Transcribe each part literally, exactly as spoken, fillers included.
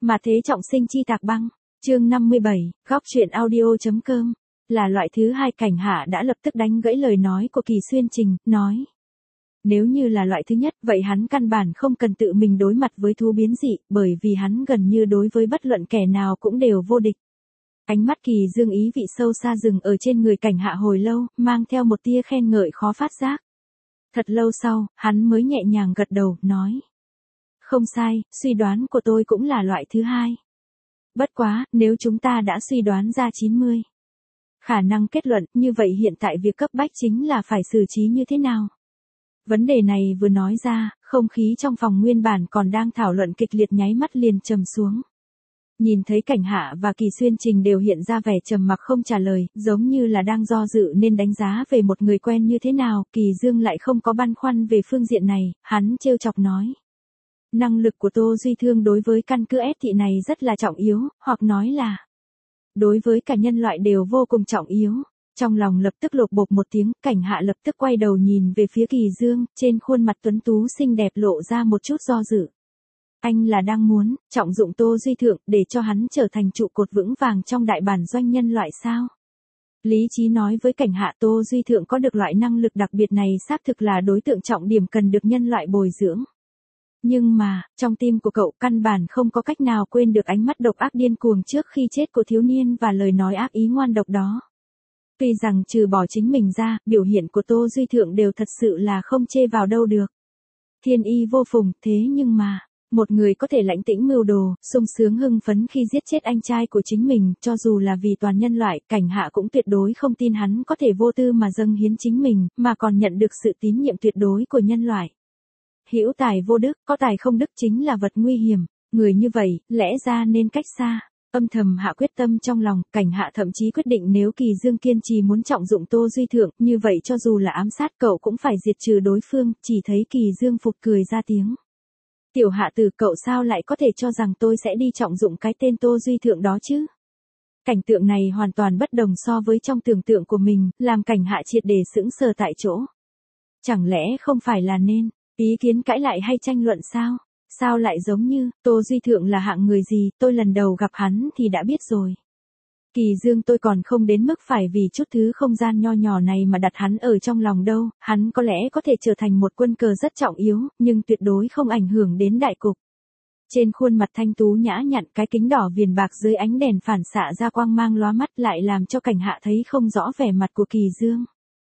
Mà thế trọng sinh chi tạc băng, chương năm mươi bảy, góc truyện audio.com, là loại thứ hai. Cảnh Hạ đã lập tức đánh gãy lời nói của Kỳ Xuyên Trình, nói. Nếu như là loại thứ nhất, vậy hắn căn bản không cần tự mình đối mặt với thú biến dị, bởi vì hắn gần như đối với bất luận kẻ nào cũng đều vô địch. Ánh mắt Kỳ Dương ý vị sâu xa dừng ở trên người Cảnh Hạ hồi lâu, mang theo một tia khen ngợi khó phát giác. Thật lâu sau, hắn mới nhẹ nhàng gật đầu, nói. Không sai, suy đoán của tôi cũng là loại thứ hai. Bất quá, nếu chúng ta đã suy đoán ra chín mươi khả năng kết luận, như vậy hiện tại việc cấp bách chính là phải xử trí như thế nào? Vấn đề này vừa nói ra, không khí trong phòng nguyên bản còn đang thảo luận kịch liệt nháy mắt liền trầm xuống. Nhìn thấy Cảnh Hạ và Kỳ Xuyên Trình đều hiện ra vẻ trầm mặc không trả lời, giống như là đang do dự nên đánh giá về một người quen như thế nào, Kỳ Dương lại không có băn khoăn về phương diện này, hắn trêu chọc nói. Năng lực của Tô Duy Thương đối với căn cứ S thị này rất là trọng yếu, hoặc nói là đối với cả nhân loại đều vô cùng trọng yếu. Trong lòng lập tức lột bột một tiếng, Cảnh Hạ lập tức quay đầu nhìn về phía Kỳ Dương, trên khuôn mặt tuấn tú xinh đẹp lộ ra một chút do dự. Anh là đang muốn trọng dụng Tô Duy Thượng để cho hắn trở thành trụ cột vững vàng trong đại bản doanh nhân loại sao? Lý trí nói với Cảnh Hạ Tô Duy Thượng có được loại năng lực đặc biệt này xác thực là đối tượng trọng điểm cần được nhân loại bồi dưỡng. Nhưng mà, trong tim của cậu căn bản không có cách nào quên được ánh mắt độc ác điên cuồng trước khi chết của thiếu niên và lời nói ác ý ngoan độc đó. Tuy rằng trừ bỏ chính mình ra, biểu hiện của Tô Duy Thượng đều thật sự là không chê vào đâu được. Thiên y vô phùng, thế nhưng mà, một người có thể lãnh tĩnh mưu đồ, sung sướng hưng phấn khi giết chết anh trai của chính mình, cho dù là vì toàn nhân loại, Cảnh Hạ cũng tuyệt đối không tin hắn có thể vô tư mà dâng hiến chính mình, mà còn nhận được sự tín nhiệm tuyệt đối của nhân loại. Hữu tài vô đức, có tài không đức chính là vật nguy hiểm, người như vậy, lẽ ra nên cách xa. Âm thầm hạ quyết tâm trong lòng, Cảnh Hạ thậm chí quyết định nếu Kỳ Dương kiên trì muốn trọng dụng Tô Duy Thượng, như vậy cho dù là ám sát cậu cũng phải diệt trừ đối phương, chỉ thấy Kỳ Dương phục cười ra tiếng. Tiểu Hạ Tử, cậu sao lại có thể cho rằng tôi sẽ đi trọng dụng cái tên Tô Duy Thượng đó chứ? Cảnh tượng này hoàn toàn bất đồng so với trong tưởng tượng của mình, làm Cảnh Hạ triệt để sững sờ tại chỗ. Chẳng lẽ không phải là nên ý kiến cãi lại hay tranh luận sao? Sao lại giống như, Tô Duy Thượng là hạng người gì, tôi lần đầu gặp hắn thì đã biết rồi. Kỳ Dương tôi còn không đến mức phải vì chút thứ không gian nho nhỏ này mà đặt hắn ở trong lòng đâu, hắn có lẽ có thể trở thành một quân cờ rất trọng yếu, nhưng tuyệt đối không ảnh hưởng đến đại cục. Trên khuôn mặt thanh tú nhã nhặn, cái kính đỏ viền bạc dưới ánh đèn phản xạ ra quang mang lóa mắt lại làm cho Cảnh Hạ thấy không rõ vẻ mặt của Kỳ Dương.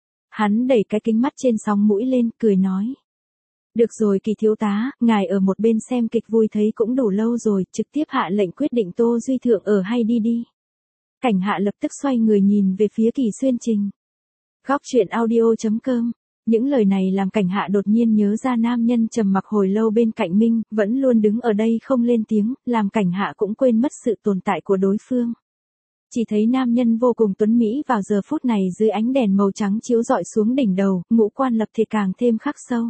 Hắn đẩy cái kính mắt trên sóng mũi lên, cười nói. Được rồi Kỳ thiếu tá, ngài ở một bên xem kịch vui thấy cũng đủ lâu rồi, trực tiếp hạ lệnh quyết định Tô Duy Thượng ở hay đi đi. Cảnh Hạ lập tức xoay người nhìn về phía Kỳ Xuyên Trình. Góc truyện audio.com, những lời này làm Cảnh Hạ đột nhiên nhớ ra nam nhân trầm mặc hồi lâu bên cạnh mình, vẫn luôn đứng ở đây không lên tiếng, làm Cảnh Hạ cũng quên mất sự tồn tại của đối phương. Chỉ thấy nam nhân vô cùng tuấn mỹ vào giờ phút này dưới ánh đèn màu trắng chiếu rọi xuống đỉnh đầu, ngũ quan lập thể càng thêm khắc sâu.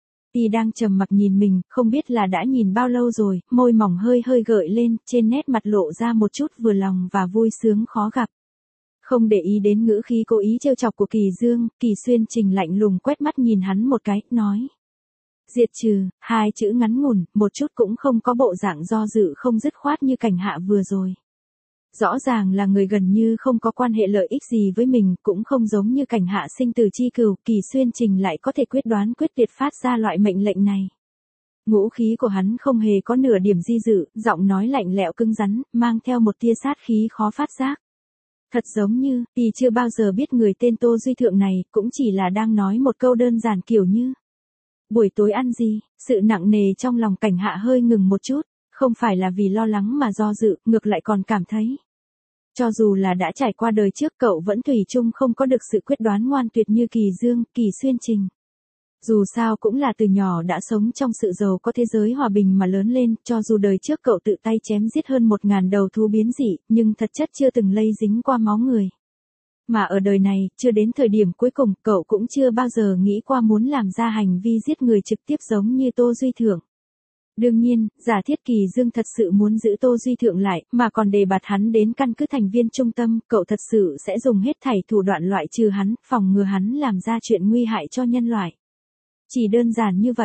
Y đang trầm mặc nhìn mình, không biết là đã nhìn bao lâu rồi, môi mỏng hơi hơi gợi lên, trên nét mặt lộ ra một chút vừa lòng và vui sướng khó gặp. Không để ý đến ngữ khí cố ý trêu chọc của Kỳ Dương, Kỳ Xuyên Trình lạnh lùng quét mắt nhìn hắn một cái, nói. Diệt trừ, hai chữ ngắn ngủn, một chút cũng không có bộ dạng do dự không dứt khoát như Cảnh Hạ vừa rồi. Rõ ràng là người gần như không có quan hệ lợi ích gì với mình, cũng không giống như Cảnh Hạ sinh tử chi cừu, Kỳ Xuyên Trình lại có thể quyết đoán quyết liệt phát ra loại mệnh lệnh này. Ngũ khí của hắn không hề có nửa điểm di dự, giọng nói lạnh lẽo cứng rắn, mang theo một tia sát khí khó phát giác. Thật giống như, y chưa bao giờ biết người tên Tô Duy Thượng này, cũng chỉ là đang nói một câu đơn giản kiểu như. Buổi tối ăn gì, sự nặng nề trong lòng Cảnh Hạ hơi ngừng một chút. Không phải là vì lo lắng mà do dự, ngược lại còn cảm thấy. Cho dù là đã trải qua đời trước cậu vẫn thủy chung không có được sự quyết đoán ngoan tuyệt như Kỳ Dương, Kỳ Xuyên Trình. Dù sao cũng là từ nhỏ đã sống trong sự giàu có thế giới hòa bình mà lớn lên, cho dù đời trước cậu tự tay chém giết hơn một ngàn đầu thú biến dị, nhưng thật chất chưa từng lây dính qua máu người. Mà ở đời này, chưa đến thời điểm cuối cùng, cậu cũng chưa bao giờ nghĩ qua muốn làm ra hành vi giết người trực tiếp giống như Tô Duy Thượng. Đương nhiên, giả thiết Kỳ Dương thật sự muốn giữ Tô Duy Thượng lại, mà còn đề bạt hắn đến căn cứ thành viên trung tâm, cậu thật sự sẽ dùng hết thảy thủ đoạn loại trừ hắn, phòng ngừa hắn làm ra chuyện nguy hại cho nhân loại. Chỉ đơn giản như vậy,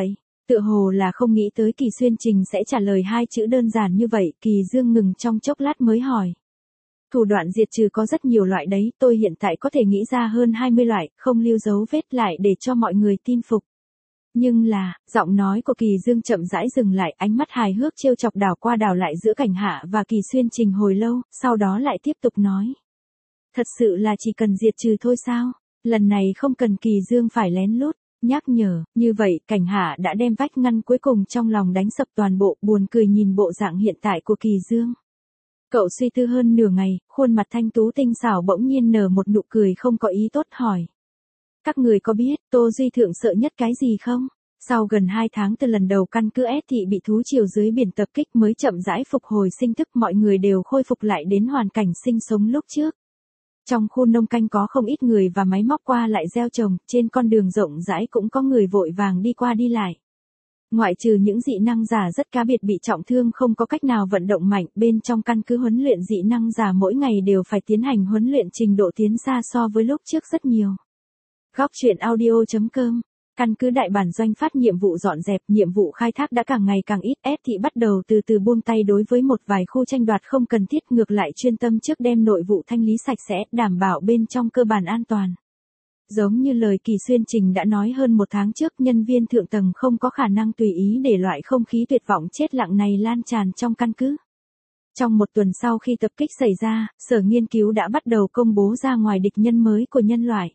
Tựa hồ là không nghĩ tới Kỳ Xuyên Trình sẽ trả lời hai chữ đơn giản như vậy, Kỳ Dương ngừng trong chốc lát mới hỏi. Thủ đoạn diệt trừ có rất nhiều loại đấy, tôi hiện tại có thể nghĩ ra hơn hai mươi loại, không lưu dấu vết lại để cho mọi người tin phục. Nhưng là, giọng nói của Kỳ Dương chậm rãi dừng lại, ánh mắt hài hước trêu chọc đảo qua đảo lại giữa Cảnh Hạ và Kỳ Xuyên Trình hồi lâu, sau đó lại tiếp tục nói. Thật sự là chỉ cần diệt trừ thôi sao? Lần này không cần Kỳ Dương phải lén lút nhắc nhở, như vậy Cảnh Hạ đã đem vách ngăn cuối cùng trong lòng đánh sập toàn bộ, buồn cười nhìn bộ dạng hiện tại của Kỳ Dương. Cậu suy tư hơn nửa ngày, khuôn mặt thanh tú tinh xảo bỗng nhiên nở một nụ cười không có ý tốt hỏi. Các người có biết, Tô Duy Thượng sợ nhất cái gì không? Sau gần hai tháng từ lần đầu căn cứ S thị bị thú triều dưới biển tập kích mới chậm rãi phục hồi sinh thức, mọi người đều khôi phục lại đến hoàn cảnh sinh sống lúc trước. Trong khu nông canh có không ít người và máy móc qua lại gieo trồng, trên con đường rộng rãi cũng có người vội vàng đi qua đi lại. Ngoại trừ những dị năng giả rất cá biệt bị trọng thương không có cách nào vận động mạnh, bên trong căn cứ huấn luyện dị năng giả mỗi ngày đều phải tiến hành huấn luyện trình độ tiến xa so với lúc trước rất nhiều. Góc truyện audio chấm com. Căn cứ đại bản doanh phát nhiệm vụ dọn dẹp, nhiệm vụ khai thác đã càng ngày càng ít, S thị bắt đầu từ từ buông tay đối với một vài khu tranh đoạt không cần thiết, ngược lại chuyên tâm trước đem nội vụ thanh lý sạch sẽ, đảm bảo bên trong cơ bản an toàn. Giống như lời Kỳ Xuyên Trình đã nói hơn một tháng trước, nhân viên thượng tầng không có khả năng tùy ý để loại không khí tuyệt vọng chết lặng này lan tràn trong căn cứ. Trong một tuần sau khi tập kích xảy ra, sở nghiên cứu đã bắt đầu công bố ra ngoài địch nhân mới của nhân loại.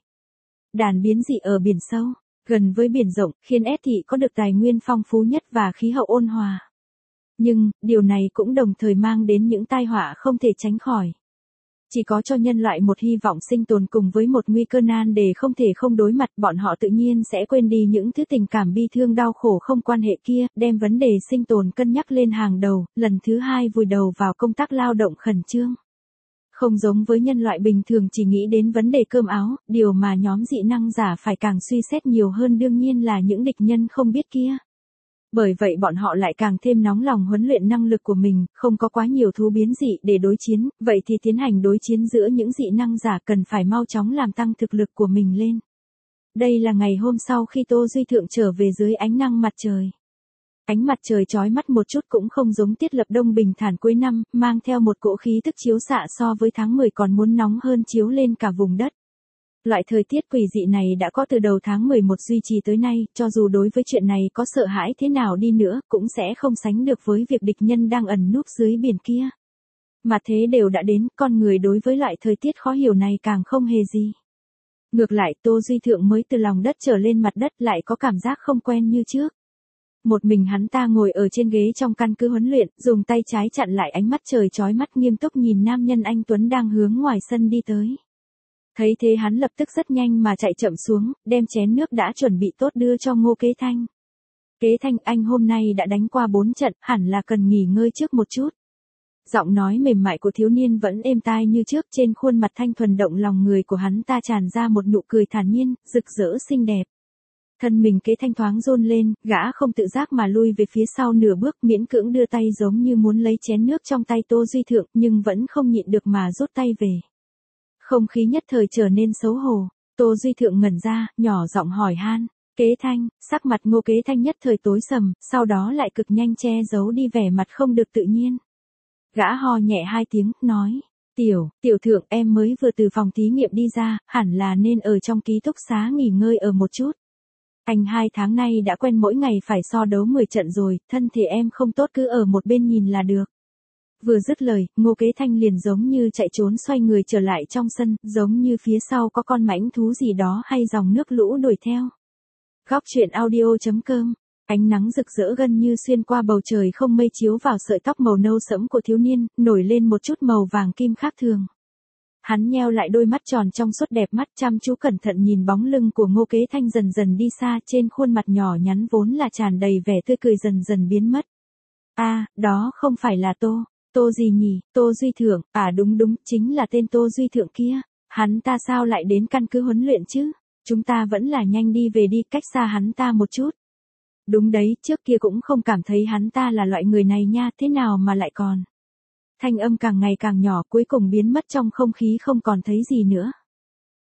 Đàn biến dị ở biển sâu, gần với biển rộng, khiến S thị có được tài nguyên phong phú nhất và khí hậu ôn hòa. Nhưng, điều này cũng đồng thời mang đến những tai họa không thể tránh khỏi. Chỉ có cho nhân loại một hy vọng sinh tồn cùng với một nguy cơ nan để không thể không đối mặt, bọn họ tự nhiên sẽ quên đi những thứ tình cảm bi thương đau khổ không quan hệ kia, đem vấn đề sinh tồn cân nhắc lên hàng đầu, lần thứ hai vùi đầu vào công tác lao động khẩn trương. Không giống với nhân loại bình thường chỉ nghĩ đến vấn đề cơm áo, điều mà nhóm dị năng giả phải càng suy xét nhiều hơn đương nhiên là những địch nhân không biết kia. Bởi vậy bọn họ lại càng thêm nóng lòng huấn luyện năng lực của mình, không có quá nhiều thú biến dị để đối chiến, vậy thì tiến hành đối chiến giữa những dị năng giả cần phải mau chóng làm tăng thực lực của mình lên. Đây là ngày hôm sau khi Tô Duy Thượng trở về dưới ánh nắng mặt trời. Ánh mặt trời chói mắt một chút cũng không giống tiết lập đông bình thản cuối năm, mang theo một cỗ khí tức chiếu xạ so với tháng mười còn muốn nóng hơn chiếu lên cả vùng đất. Loại thời tiết quỷ dị này đã có từ đầu tháng mười một duy trì tới nay, cho dù đối với chuyện này có sợ hãi thế nào đi nữa, cũng sẽ không sánh được với việc địch nhân đang ẩn núp dưới biển kia. Mà thế đều đã đến, con người đối với loại thời tiết khó hiểu này càng không hề gì. Ngược lại, Tô Duy Thượng mới từ lòng đất trở lên mặt đất lại có cảm giác không quen như trước. Một mình hắn ta ngồi ở trên ghế trong căn cứ huấn luyện, dùng tay trái chặn lại ánh mắt trời chói mắt nghiêm túc nhìn nam nhân anh Tuấn đang hướng ngoài sân đi tới. Thấy thế hắn lập tức rất nhanh mà chạy chậm xuống, đem chén nước đã chuẩn bị tốt đưa cho Ngô Kế Thanh. Kế Thanh, anh hôm nay đã đánh qua bốn trận, hẳn là cần nghỉ ngơi trước một chút. Giọng nói mềm mại của thiếu niên vẫn êm tai như trước, trên khuôn mặt thanh thuần động lòng người của hắn ta tràn ra một nụ cười thản nhiên, rực rỡ xinh đẹp. Thân mình Kế Thanh thoáng run lên, gã không tự giác mà lui về phía sau nửa bước, miễn cưỡng đưa tay giống như muốn lấy chén nước trong tay Tô Duy Thượng, nhưng vẫn không nhịn được mà rút tay về. Không khí nhất thời trở nên xấu hổ, Tô Duy Thượng ngẩn ra, nhỏ giọng hỏi han, Kế Thanh, sắc mặt Ngô Kế Thanh nhất thời tối sầm, sau đó lại cực nhanh che giấu đi vẻ mặt không được tự nhiên. Gã ho nhẹ hai tiếng, nói, tiểu, tiểu thượng em mới vừa từ phòng thí nghiệm đi ra, hẳn là nên ở trong ký túc xá nghỉ ngơi ở một chút. Anh hai tháng nay đã quen mỗi ngày phải so đấu mười trận rồi, thân thể em không tốt cứ ở một bên nhìn là được. Vừa dứt lời, Ngô Kế Thanh liền giống như chạy trốn xoay người trở lại trong sân, giống như phía sau có con mãnh thú gì đó hay dòng nước lũ đuổi theo. Góc truyện audio chấm com. Ánh nắng rực rỡ gần như xuyên qua bầu trời không mây chiếu vào sợi tóc màu nâu sẫm của thiếu niên, nổi lên một chút màu vàng kim khác thường. Hắn nheo lại đôi mắt tròn trong suốt đẹp mắt chăm chú cẩn thận nhìn bóng lưng của Ngô Kế Thanh dần dần đi xa, trên khuôn mặt nhỏ nhắn vốn là tràn đầy vẻ tươi cười dần dần biến mất. A, à, đó không phải là Tô, Tô gì nhỉ, Tô Duy Thượng, à đúng đúng, chính là tên Tô Duy Thượng kia, hắn ta sao lại đến căn cứ huấn luyện chứ, chúng ta vẫn là nhanh đi về đi, cách xa hắn ta một chút. Đúng đấy, trước kia cũng không cảm thấy hắn ta là loại người này nha, thế nào mà lại còn. Thanh âm càng ngày càng nhỏ cuối cùng biến mất trong không khí không còn thấy gì nữa.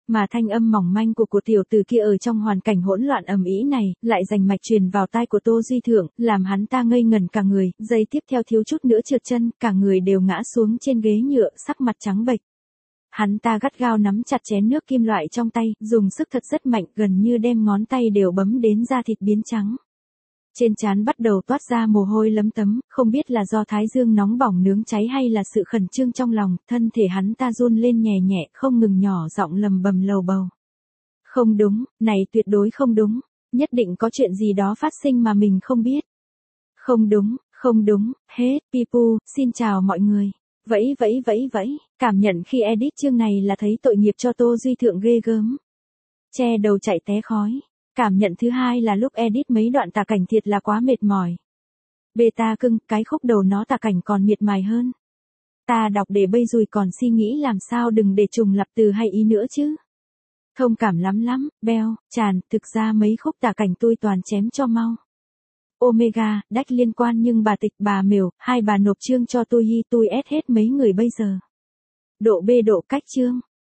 Mà thanh âm mỏng manh của của tiểu tử kia ở trong hoàn cảnh hỗn loạn ầm ĩ này, lại rành mạch truyền vào tai của Tô Duy Thượng, làm hắn ta ngây ngẩn cả người, giây tiếp theo thiếu chút nữa trượt chân, cả người đều ngã xuống trên ghế nhựa, sắc mặt trắng bệch. Hắn ta gắt gao nắm chặt chén nước kim loại trong tay, dùng sức thật rất mạnh, gần như đem ngón tay đều bấm đến da thịt biến trắng. Trên trán bắt đầu toát ra mồ hôi lấm tấm, không biết là do thái dương nóng bỏng nướng cháy hay là sự khẩn trương trong lòng, thân thể hắn ta run lên nhẹ nhẹ, không ngừng nhỏ giọng lầm bầm lầu bầu. Không đúng, này tuyệt đối không đúng, nhất định có chuyện gì đó phát sinh mà mình không biết. Không đúng, không đúng, hết, Pipu, xin chào mọi người. Vẫy vẫy vẫy vẫy, cảm nhận khi edit chương này là thấy tội nghiệp cho Tô Duy Thượng ghê gớm. Che đầu chạy té khói. Cảm nhận thứ hai là lúc edit mấy đoạn tả cảnh thiệt là quá mệt mỏi. Beta cưng, cái khúc đầu nó tả cảnh còn miệt mài hơn. Ta đọc để bây rồi còn suy nghĩ làm sao đừng để trùng lặp từ hay ý nữa chứ. Thông cảm lắm lắm, beo, tràn, thực ra mấy khúc tả cảnh tôi toàn chém cho mau. Omega, đách liên quan nhưng bà Tịch bà Mều, hai bà nộp chương cho tôi hi tôi ép hết mấy người bây giờ. Độ B độ cách chương.